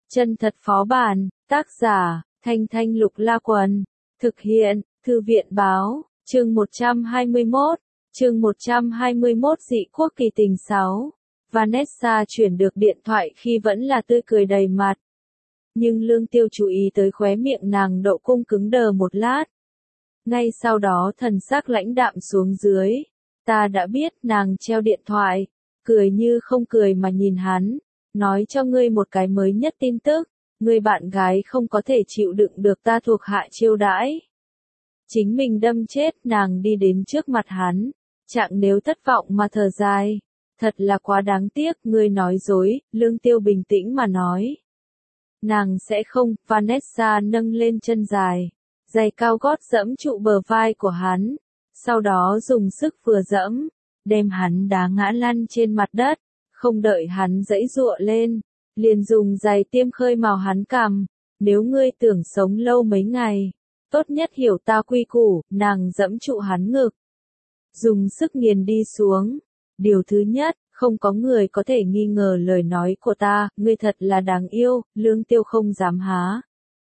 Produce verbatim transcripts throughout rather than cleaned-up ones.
Chân thật phó bản, tác giả, Thanh Thanh Lục La Quần, thực hiện, Thư viện báo, chương một trăm hai mươi mốt, chương một trăm hai mươi mốt dị quốc kỳ tình sáu. Vanessa chuyển được điện thoại khi vẫn là tươi cười đầy mặt. Nhưng Lương Tiêu chú ý tới khóe miệng nàng độ cung cứng đờ một lát. Ngay sau đó thần sắc lãnh đạm xuống dưới. Ta đã biết, nàng treo điện thoại, cười như không cười mà nhìn hắn. Nói cho ngươi một cái mới nhất tin tức, ngươi bạn gái không có thể chịu đựng được ta thuộc hạ chiêu đãi. Chính mình đâm chết, nàng đi đến trước mặt hắn, chẳng nếu thất vọng mà thở dài. Thật là quá đáng tiếc, ngươi nói dối, Lương Tiêu bình tĩnh mà nói. Nàng sẽ không, Vanessa nâng lên chân dài, giày cao gót dẫm trụ bờ vai của hắn, sau đó dùng sức vừa dẫm, đem hắn đá ngã lăn trên mặt đất. Không đợi hắn giãy giụa lên, liền dùng giày tiêm khơi mào hắn cằm. Nếu ngươi tưởng sống lâu mấy ngày, tốt nhất hiểu ta quy củ. Nàng dẫm trụ hắn ngực, dùng sức nghiền đi xuống. Điều thứ nhất, không có người có thể nghi ngờ lời nói của ta, ngươi thật là đáng yêu. Lương Tiêu không dám há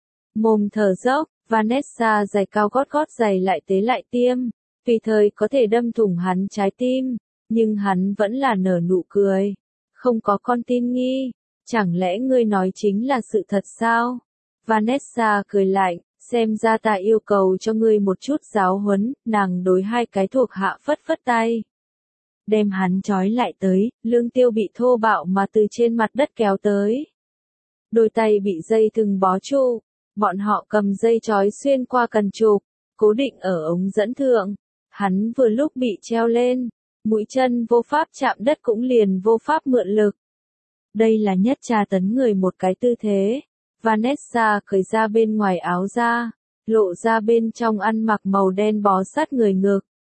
mồm thở dốc. Vanessa giày cao gót gót giày lại tế lại tiêm, tùy thời có thể đâm thủng hắn trái tim, nhưng hắn vẫn là nở nụ cười. Không có con tin nghi, chẳng lẽ ngươi nói chính là sự thật sao? Vanessa cười lạnh, xem ra ta yêu cầu cho ngươi một chút giáo huấn. Nàng đối hai cái thuộc hạ phất phất tay, đem hắn trói lại tới. Lương Tiêu bị thô bạo mà từ trên mặt đất kéo tới, đôi tay bị dây thừng bó trụ, bọn họ cầm dây trói xuyên qua cần trục, cố định ở ống dẫn thượng. Hắn vừa lúc bị treo lên, mũi chân vô pháp chạm đất cũng liền vô pháp mượn lực. Đây là nhất tra tấn người một cái tư thế. Vanessa cởi ra bên ngoài áo ra, lộ ra bên trong ăn mặc màu đen bó sát người ngực.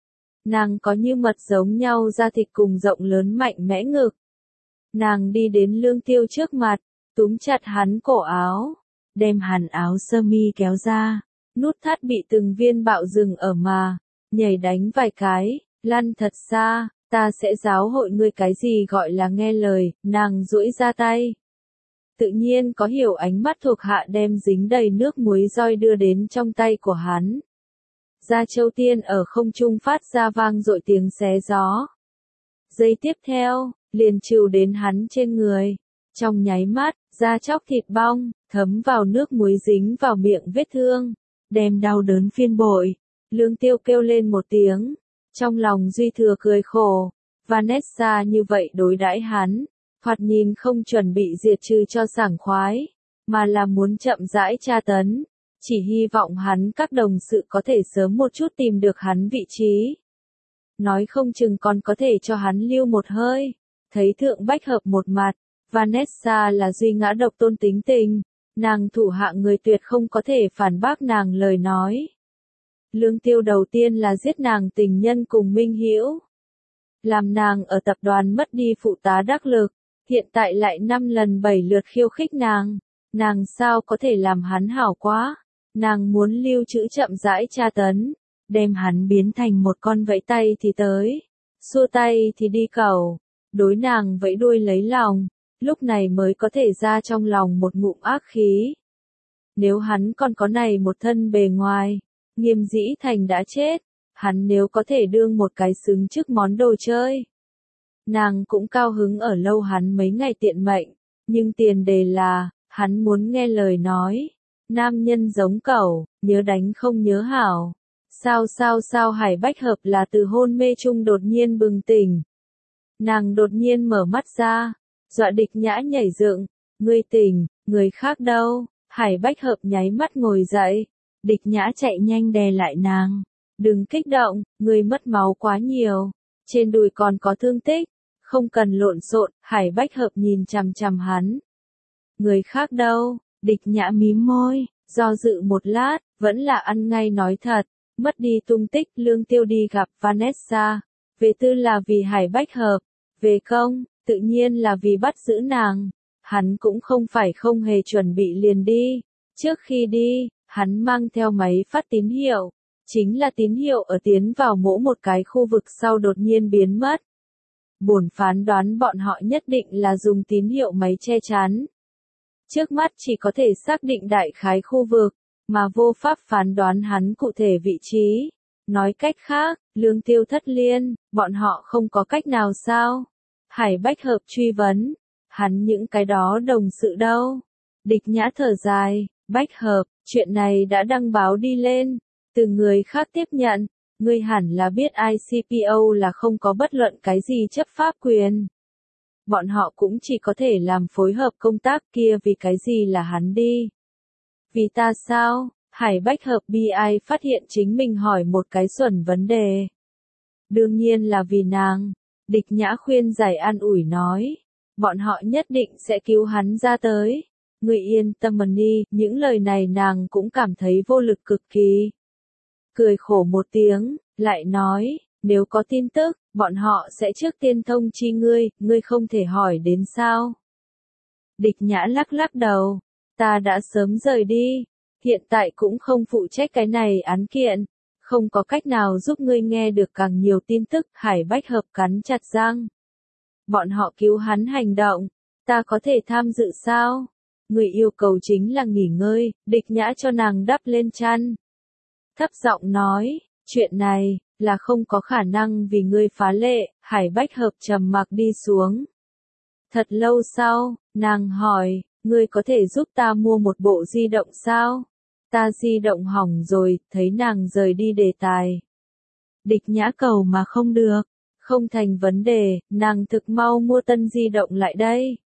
Nàng có như mật giống nhau da thịt cùng rộng lớn mạnh mẽ ngực. Nàng đi đến Lương Tiêu trước mặt, túm chặt hắn cổ áo, đem hắn áo sơ mi kéo ra, nút thắt bị từng viên bạo dừng ở mà, nhảy đánh vài cái. Lăn thật xa, ta sẽ giáo hội ngươi cái gì gọi là nghe lời. Nàng duỗi ra tay, tự nhiên có hiểu ánh mắt thuộc hạ đem dính đầy nước muối roi đưa đến trong tay của hắn. Da châu tiên ở không trung phát ra vang dội tiếng xé gió. Giây tiếp theo, liền trìu đến hắn trên người. Trong nháy mắt, da chóc thịt bong, thấm vào nước muối dính vào miệng vết thương, đem đau đớn phiên bội. Lương Tiêu kêu lên một tiếng, trong lòng duy thừa cười khổ. Vanessa như vậy đối đãi hắn, thoạt nhìn không chuẩn bị diệt trừ cho sảng khoái, mà là muốn chậm rãi tra tấn. Chỉ hy vọng hắn các đồng sự có thể sớm một chút tìm được hắn vị trí. Nói không chừng còn có thể cho hắn lưu một hơi. Thấy Thượng Bách Hợp một mặt, Vanessa là duy ngã độc tôn tính tình, nàng thủ hạ người tuyệt không có thể phản bác nàng lời nói. Lương Tiêu đầu tiên là giết nàng tình nhân cùng Minh Hữu, làm nàng ở tập đoàn mất đi phụ tá đắc lực, hiện tại lại năm lần bảy lượt khiêu khích nàng, nàng sao có thể làm hắn hảo quá. Nàng muốn lưu trữ chậm rãi tra tấn, đem hắn biến thành một con vẫy tay thì tới, xua tay thì đi cầu, đối nàng vẫy đuôi lấy lòng, lúc này mới có thể ra trong lòng một ngụm ác khí. Nếu hắn còn có này một thân bề ngoài, Nghiêm Dĩ Thành đã chết, hắn nếu có thể đương một cái xứng trước món đồ chơi, nàng cũng cao hứng ở lâu hắn mấy ngày tiện mệnh, nhưng tiền đề là, hắn muốn nghe lời nói. Nam nhân giống cẩu, nhớ đánh không nhớ hảo. Sao sao sao Hải Bách Hợp là từ hôn mê chung đột nhiên bừng tỉnh. Nàng đột nhiên mở mắt ra, dọa Địch Nhã nhảy dựng. Ngươi tỉnh, người khác đâu? Hải Bách Hợp nháy mắt ngồi dậy. Địch Nhã chạy nhanh đè lại nàng. Đừng kích động, ngươi mất máu quá nhiều. Trên đùi còn có thương tích, không cần lộn xộn. Hải Bách Hợp nhìn chằm chằm hắn. Người khác đâu? Địch Nhã mím môi, do dự một lát, vẫn là ăn ngay nói thật, mất đi tung tích. Lương Tiêu đi gặp Vanessa, về tư là vì Hải Bách Hợp, về công, tự nhiên là vì bắt giữ nàng. Hắn cũng không phải không hề chuẩn bị liền đi, trước khi đi, hắn mang theo máy phát tín hiệu, chính là tín hiệu ở tiến vào mỗi một cái khu vực sau đột nhiên biến mất. Bổn phán đoán bọn họ nhất định là dùng tín hiệu máy che chắn. Trước mắt chỉ có thể xác định đại khái khu vực, mà vô pháp phán đoán hắn cụ thể vị trí. Nói cách khác, Lương Tiêu Thất Liên, bọn họ không có cách nào sao? Hải Bách Hợp truy vấn, hắn những cái đó đồng sự đâu? Địch Nhã thở dài, Bách Hợp, chuyện này đã đăng báo đi lên, từ người khác tiếp nhận, ngươi hẳn là biết i xê pê o là không có bất luận cái gì chấp pháp quyền. Bọn họ cũng chỉ có thể làm phối hợp công tác kia vì cái gì là hắn đi. Vì ta sao? Hải Bách Hợp bi ai phát hiện chính mình hỏi một cái xuẩn vấn đề. Đương nhiên là vì nàng. Địch Nhã khuyên giải an ủi nói. Bọn họ nhất định sẽ cứu hắn ra tới. Người yên tâm đi, những lời này nàng cũng cảm thấy vô lực cực kỳ. Cười khổ một tiếng, lại nói, nếu có tin tức, bọn họ sẽ trước tiên thông chi ngươi, ngươi không thể hỏi đến sao. Địch Nhã lắc lắc đầu, ta đã sớm rời đi, hiện tại cũng không phụ trách cái này án kiện, không có cách nào giúp ngươi nghe được càng nhiều tin tức. Hải Bách Hợp cắn chặt răng. Bọn họ cứu hắn hành động, ta có thể tham dự sao? Người yêu cầu chính là nghỉ ngơi, Địch Nhã cho nàng đắp lên chăn. Thấp giọng nói, chuyện này, là không có khả năng vì ngươi phá lệ. Hải Bách Hợp trầm mặc đi xuống. Thật lâu sau, nàng hỏi, ngươi có thể giúp ta mua một bộ di động sao? Ta di động hỏng rồi, thấy nàng rời đi đề tài. Địch Nhã cầu mà không được, không thành vấn đề, nàng thực mau mua tân di động lại đây.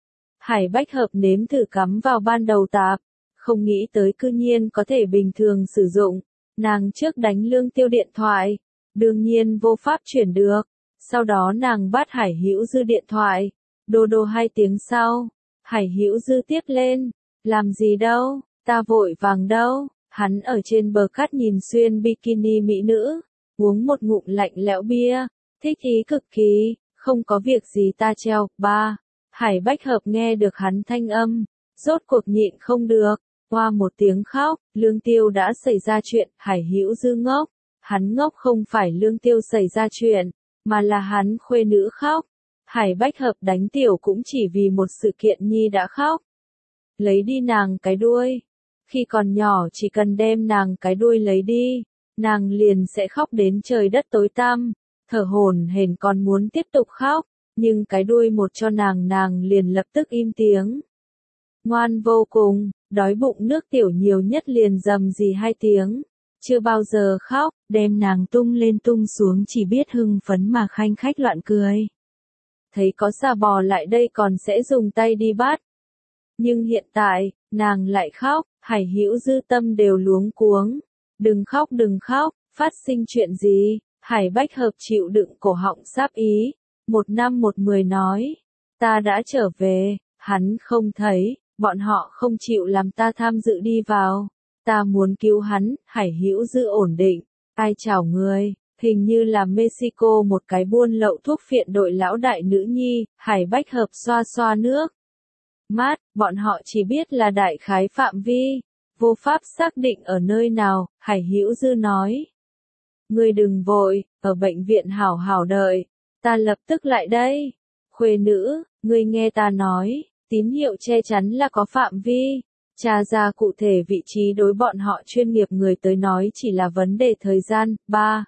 Hải Bách Hợp nếm thử cắm vào ban đầu tạp, không nghĩ tới cư nhiên có thể bình thường sử dụng. Nàng trước đánh Lương Tiêu điện thoại, đương nhiên vô pháp chuyển được. Sau đó nàng bắt Hải Hữu Dư điện thoại, đô đô hai tiếng sau, Hải Hữu Dư tiếp lên, làm gì đâu, ta vội vàng đâu. Hắn ở trên bờ cát nhìn xuyên bikini mỹ nữ, uống một ngụm lạnh lẽo bia, thích ý cực kỳ, không có việc gì ta treo. Ba. Hải Bách Hợp nghe được hắn thanh âm, rốt cuộc nhịn không được, qua một tiếng khóc. Lương Tiêu đã xảy ra chuyện. Hải Hữu Dư ngốc, hắn ngốc không phải Lương Tiêu xảy ra chuyện, mà là hắn khuê nữ khóc. Hải Bách Hợp đánh tiểu cũng chỉ vì một sự kiện nhi đã khóc. Lấy đi nàng cái đuôi. Khi còn nhỏ chỉ cần đem nàng cái đuôi lấy đi, nàng liền sẽ khóc đến trời đất tối tăm, thở hổn hển còn muốn tiếp tục khóc, nhưng cái đuôi một cho nàng nàng liền lập tức im tiếng. Ngoan vô cùng, đói bụng nước tiểu nhiều nhất liền rầm rì hai tiếng, chưa bao giờ khóc, đem nàng tung lên tung xuống chỉ biết hưng phấn mà khanh khách loạn cười. Thấy có xà bò lại đây còn sẽ dùng tay đi bắt. Nhưng hiện tại, nàng lại khóc, Hải Hữu Dư tâm đều luống cuống. Đừng khóc đừng khóc, phát sinh chuyện gì? Hải Bách Hợp chịu đựng cổ họng sáp ý. Một năm một mười nói, ta đã trở về, hắn không thấy, bọn họ không chịu làm ta tham dự đi vào. Ta muốn cứu hắn. Hải Hữu Dư ổn định, ai chào người, hình như là Mexico một cái buôn lậu thuốc phiện đội lão đại nữ nhi. Hải Bách Hợp xoa xoa nước mát, bọn họ chỉ biết là đại khái phạm vi, vô pháp xác định ở nơi nào. Hải Hữu Dư nói, ngươi đừng vội, ở bệnh viện hảo hảo đợi, ta lập tức lại đây. Khuê nữ, ngươi nghe ta nói, tín hiệu che chắn là có phạm vi, tra ra cụ thể vị trí đối bọn họ chuyên nghiệp người tới nói chỉ là vấn đề thời gian. Ba.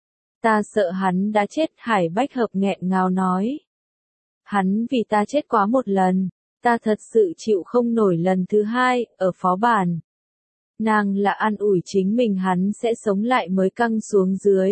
Ta sợ hắn đã chết. Hải Bách Hợp nghẹn ngào nói, hắn vì ta chết quá một lần, ta thật sự chịu không nổi lần thứ hai. Ở phó bản, nàng là an ủi chính mình hắn sẽ sống lại mới căng xuống dưới.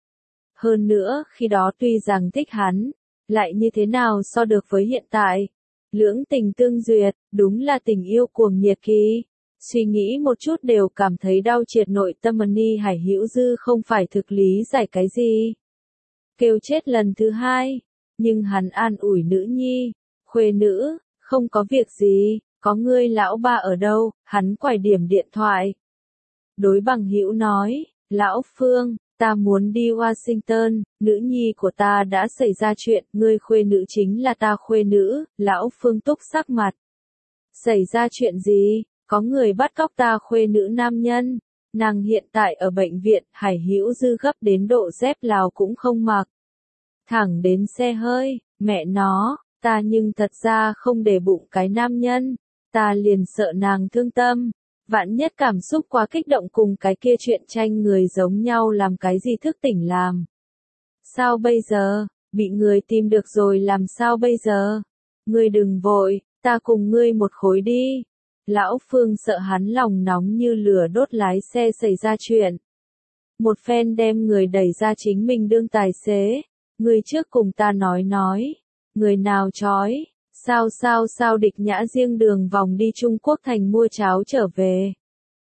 Hơn nữa, khi đó tuy rằng thích hắn, lại như thế nào so được với hiện tại. Lưỡng tình tương duyệt, đúng là tình yêu cuồng nhiệt kỳ. Suy nghĩ một chút đều cảm thấy đau triệt nội tâm. Ni Hải Hữu Dư không phải thực lý giải cái gì. Kêu chết lần thứ hai, nhưng hắn an ủi nữ nhi, khuê nữ, không có việc gì, có ngươi lão ba ở đâu. Hắn quải điểm điện thoại. Đối bằng hữu nói, lão Phương, ta muốn đi Washington, nữ nhi của ta đã xảy ra chuyện, ngươi khuê nữ chính là ta khuê nữ. Lão Phương túc sắc mặt. Xảy ra chuyện gì? Có người bắt cóc ta khuê nữ nam nhân. Nàng hiện tại ở bệnh viện. Hải Hữu Dư gấp đến độ dép Lào cũng không mặc. Thẳng đến xe hơi, mẹ nó, ta nhưng thật ra không để bụng cái nam nhân. Ta liền sợ nàng thương tâm, vạn nhất cảm xúc quá kích động cùng cái kia chuyện tranh người giống nhau làm cái gì thức tỉnh làm. Sao bây giờ, bị người tìm được rồi làm sao bây giờ? Ngươi đừng vội, ta cùng ngươi một khối đi. Lão Phương sợ hắn lòng nóng như lửa đốt lái xe xảy ra chuyện. Một phen đem người đẩy ra chính mình đương tài xế. Ngươi trước cùng ta nói nói. Người nào chói? Sao sao sao Địch Nhã riêng đường vòng đi Trung Quốc thành mua cháo trở về.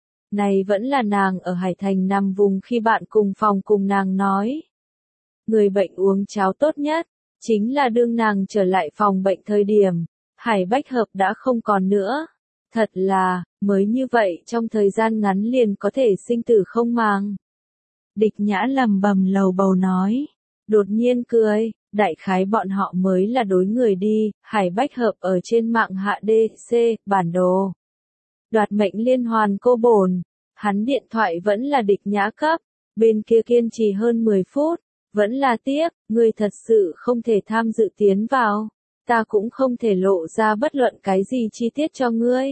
Này vẫn là nàng ở Hải Thành nằm vùng khi bạn cùng phòng cùng nàng nói. Người bệnh uống cháo tốt nhất, chính là đương nàng trở lại phòng bệnh thời điểm, Hải Bách Hợp đã không còn nữa. Thật là, mới như vậy trong thời gian ngắn liền có thể sinh tử không màng. Địch Nhã lầm bầm lầu bầu nói, đột nhiên cười, đại khái bọn họ mới là đối người đi, Hải Bách Hợp ở trên mạng hạ đê xê, bản đồ. Đoạt mệnh liên hoàn cô bổn, hắn điện thoại vẫn là Địch Nhã cấp, bên kia kiên trì hơn mười phút, vẫn là tiếc, ngươi thật sự không thể tham dự tiến vào, ta cũng không thể lộ ra bất luận cái gì chi tiết cho ngươi.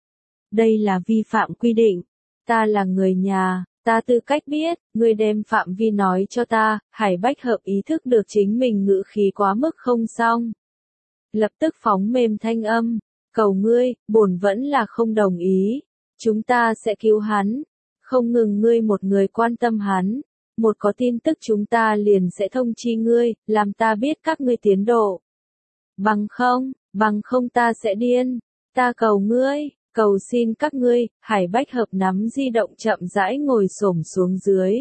Đây là vi phạm quy định, ta là người nhà, ta tư cách biết, ngươi đem phạm vi nói cho ta, Hải Bách Hợp ý thức được chính mình ngữ khí quá mức không xong. Lập tức phóng mềm thanh âm, cầu ngươi, bổn vẫn là không đồng ý, chúng ta sẽ cứu hắn, không ngừng ngươi một người quan tâm hắn, một có tin tức chúng ta liền sẽ thông chi ngươi, làm ta biết các ngươi tiến độ. Bằng không, bằng không ta sẽ điên, ta cầu ngươi. Cầu xin các ngươi, Hải Bách Hợp nắm di động chậm rãi ngồi xổm xuống dưới.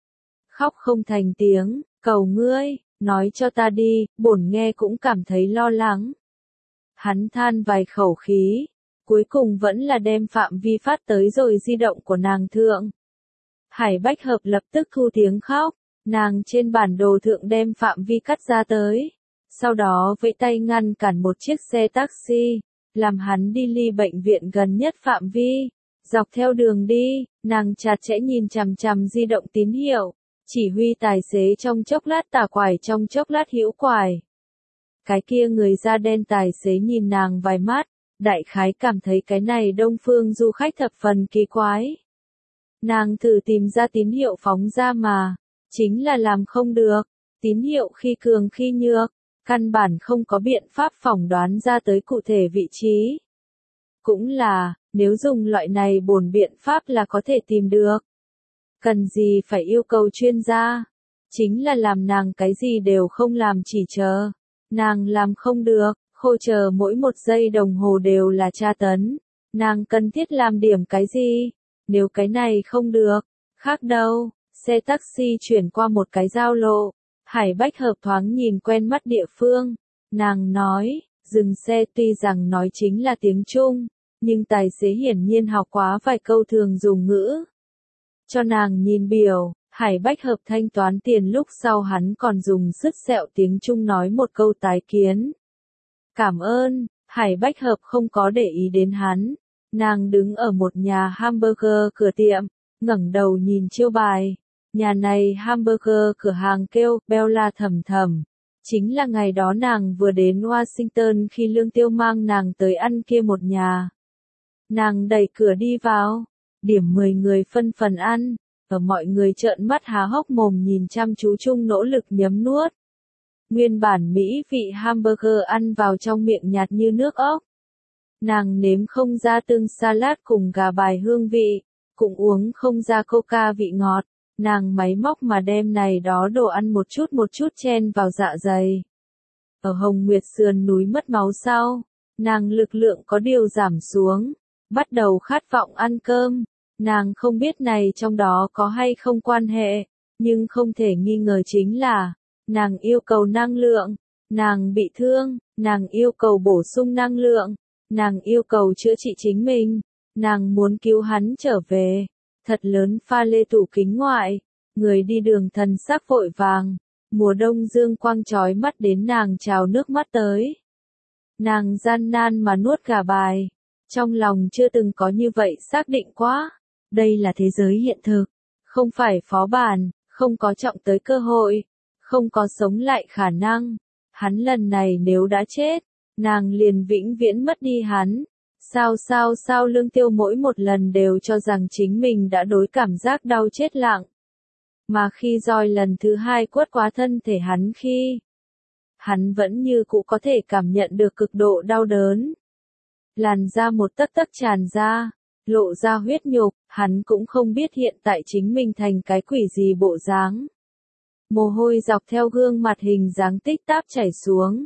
Khóc không thành tiếng, cầu ngươi, nói cho ta đi, bổn nghe cũng cảm thấy lo lắng. Hắn than vài khẩu khí, cuối cùng vẫn là đem phạm vi phát tới rồi di động của nàng thượng. Hải Bách Hợp lập tức thu tiếng khóc, nàng trên bản đồ thượng đem phạm vi cắt ra tới. Sau đó vẫy tay ngăn cản một chiếc xe taxi. Làm hắn đi ly bệnh viện gần nhất phạm vi, dọc theo đường đi, nàng chặt chẽ nhìn chằm chằm di động tín hiệu, chỉ huy tài xế trong chốc lát tả quải trong chốc lát hữu quải. Cái kia người da đen tài xế nhìn nàng vài mắt, đại khái cảm thấy cái này đông phương du khách thập phần kỳ quái. Nàng thử tìm ra tín hiệu phóng ra mà, chính là làm không được, tín hiệu khi cường khi nhược. Căn bản không có biện pháp phỏng đoán ra tới cụ thể vị trí. Cũng là, nếu dùng loại này bổn biện pháp là có thể tìm được. Cần gì phải yêu cầu chuyên gia? Chính là làm nàng cái gì đều không làm chỉ chờ. Nàng làm không được, khô chờ mỗi một giây đồng hồ đều là tra tấn. Nàng cần thiết làm điểm cái gì? Nếu cái này không được, khác đâu, xe taxi chuyển qua một cái giao lộ. Hải Bách Hợp thoáng nhìn quen mắt địa phương, nàng nói, dừng xe tuy rằng nói chính là tiếng Trung, nhưng tài xế hiển nhiên học quá vài câu thường dùng ngữ. Cho nàng nhìn biểu, Hải Bách Hợp thanh toán tiền lúc sau hắn còn dùng sứt sẹo tiếng Trung nói một câu tái kiến. Cảm ơn, Hải Bách Hợp không có để ý đến hắn, nàng đứng ở một nhà hamburger cửa tiệm, ngẩng đầu nhìn chiêu bài. Nhà này hamburger cửa hàng kêu Bella thầm thầm. Chính là ngày đó nàng vừa đến Washington khi Lương Tiêu mang nàng tới ăn kia một nhà. Nàng đẩy cửa đi vào, điểm mười người phân phần ăn, ở mọi người trợn mắt há hốc mồm nhìn chăm chú chung nỗ lực nhấm nuốt. Nguyên bản mỹ vị hamburger ăn vào trong miệng nhạt như nước ốc. Nàng nếm không ra tương salad cùng gà bài hương vị, cũng uống không ra coca vị ngọt. Nàng máy móc mà đem này đó đồ ăn một chút một chút chen vào dạ dày. Ở Hồng Nguyệt sườn núi mất máu sau, nàng lực lượng có điều giảm xuống, bắt đầu khát vọng ăn cơm. Nàng không biết này trong đó có hay không quan hệ, nhưng không thể nghi ngờ chính là, nàng yêu cầu năng lượng, nàng bị thương, nàng yêu cầu bổ sung năng lượng, nàng yêu cầu chữa trị chính mình, nàng muốn cứu hắn trở về. Thật lớn pha lê tủ kính ngoại, người đi đường thần sắc vội vàng, mùa đông dương quang chói mắt đến nàng trào nước mắt tới. Nàng gian nan mà nuốt gà bài, trong lòng chưa từng có như vậy xác định quá, đây là thế giới hiện thực, không phải phó bản, không có trọng tới cơ hội, không có sống lại khả năng, hắn lần này nếu đã chết, nàng liền vĩnh viễn mất đi hắn, Sao sao sao Lương Tiêu mỗi một lần đều cho rằng chính mình đã đối cảm giác đau chết lặng. Mà khi roi lần thứ hai quất qua thân thể hắn khi, hắn vẫn như cũ có thể cảm nhận được cực độ đau đớn. Làn da một tấc tấc tràn ra, lộ ra huyết nhục, hắn cũng không biết hiện tại chính mình thành cái quỷ gì bộ dáng. Mồ hôi dọc theo gương mặt hình dáng tích táp chảy xuống.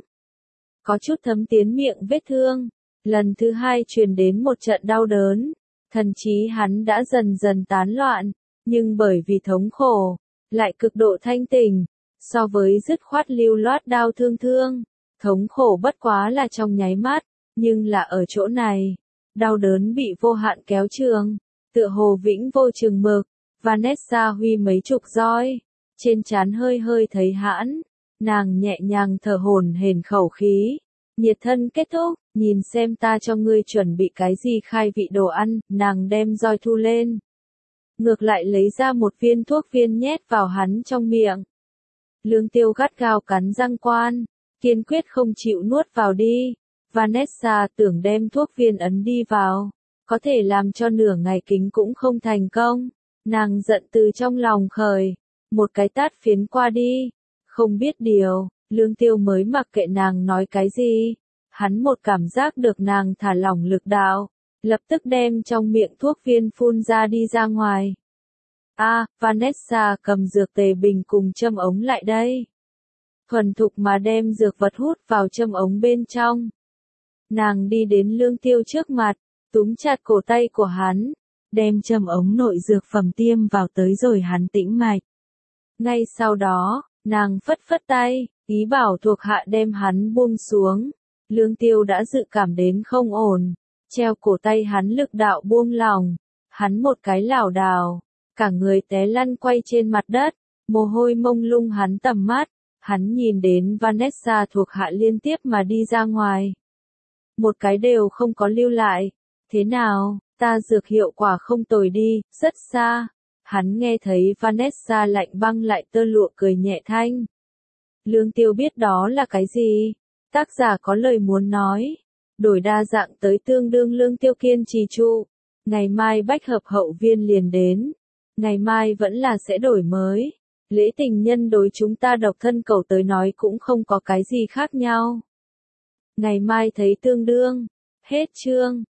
Có chút thấm tiến miệng vết thương. Lần thứ hai truyền đến một trận đau đớn. Thần trí hắn đã dần dần tán loạn, nhưng bởi vì thống khổ, lại cực độ thanh tỉnh. So với dứt khoát lưu loát đau thương thương, thống khổ bất quá là trong nháy mắt, nhưng là ở chỗ này, đau đớn bị vô hạn kéo trường, tựa hồ vĩnh vô chừng mực. Vanessa huy mấy chục roi, trên trán hơi hơi thấy hãn, nàng nhẹ nhàng thở hổn hển khẩu khí. Nhiệt thân kết thúc, nhìn xem ta cho ngươi chuẩn bị cái gì khai vị đồ ăn, nàng đem roi thu lên. Ngược lại lấy ra một viên thuốc viên nhét vào hắn trong miệng. Lương Tiêu gắt gao cắn răng quan, kiên quyết không chịu nuốt vào đi. Vanessa tưởng đem thuốc viên ấn đi vào, có thể làm cho nửa ngày kính cũng không thành công. Nàng giận từ trong lòng khởi, một cái tát phiến qua đi. Không biết điều, Lương Tiêu mới mặc kệ nàng nói cái gì. Hắn một cảm giác được nàng thả lỏng lực đạo, lập tức đem trong miệng thuốc viên phun ra đi ra ngoài. A, à, Vanessa cầm dược tề bình cùng châm ống lại đây. Thuần thục mà đem dược vật hút vào châm ống bên trong. Nàng đi đến Lương Tiêu trước mặt, túm chặt cổ tay của hắn, đem châm ống nội dược phẩm tiêm vào tới rồi hắn tĩnh mạch. Ngay sau đó, nàng phất phất tay, ý bảo thuộc hạ đem hắn buông xuống. Lương Tiêu đã dự cảm đến không ổn, treo cổ tay hắn lực đạo buông lỏng, hắn một cái lảo đảo, cả người té lăn quay trên mặt đất, mồ hôi mông lung hắn tầm mắt, hắn nhìn đến Vanessa thuộc hạ liên tiếp mà đi ra ngoài. Một cái đều không có lưu lại, thế nào, ta dược hiệu quả không tồi đi, rất xa. Hắn nghe thấy Vanessa lạnh băng lại tơ lụa cười nhẹ thanh. Lương Tiêu biết đó là cái gì? Tác giả có lời muốn nói. Đổi đa dạng tới tương đương Lương Tiêu kiên trì trụ. Ngày mai bách hợp hậu viên liền đến. Ngày mai vẫn là sẽ đổi mới. Lễ tình nhân đối chúng ta độc thân cầu tới nói cũng không có cái gì khác nhau. Ngày mai thấy tương đương. Hết chương.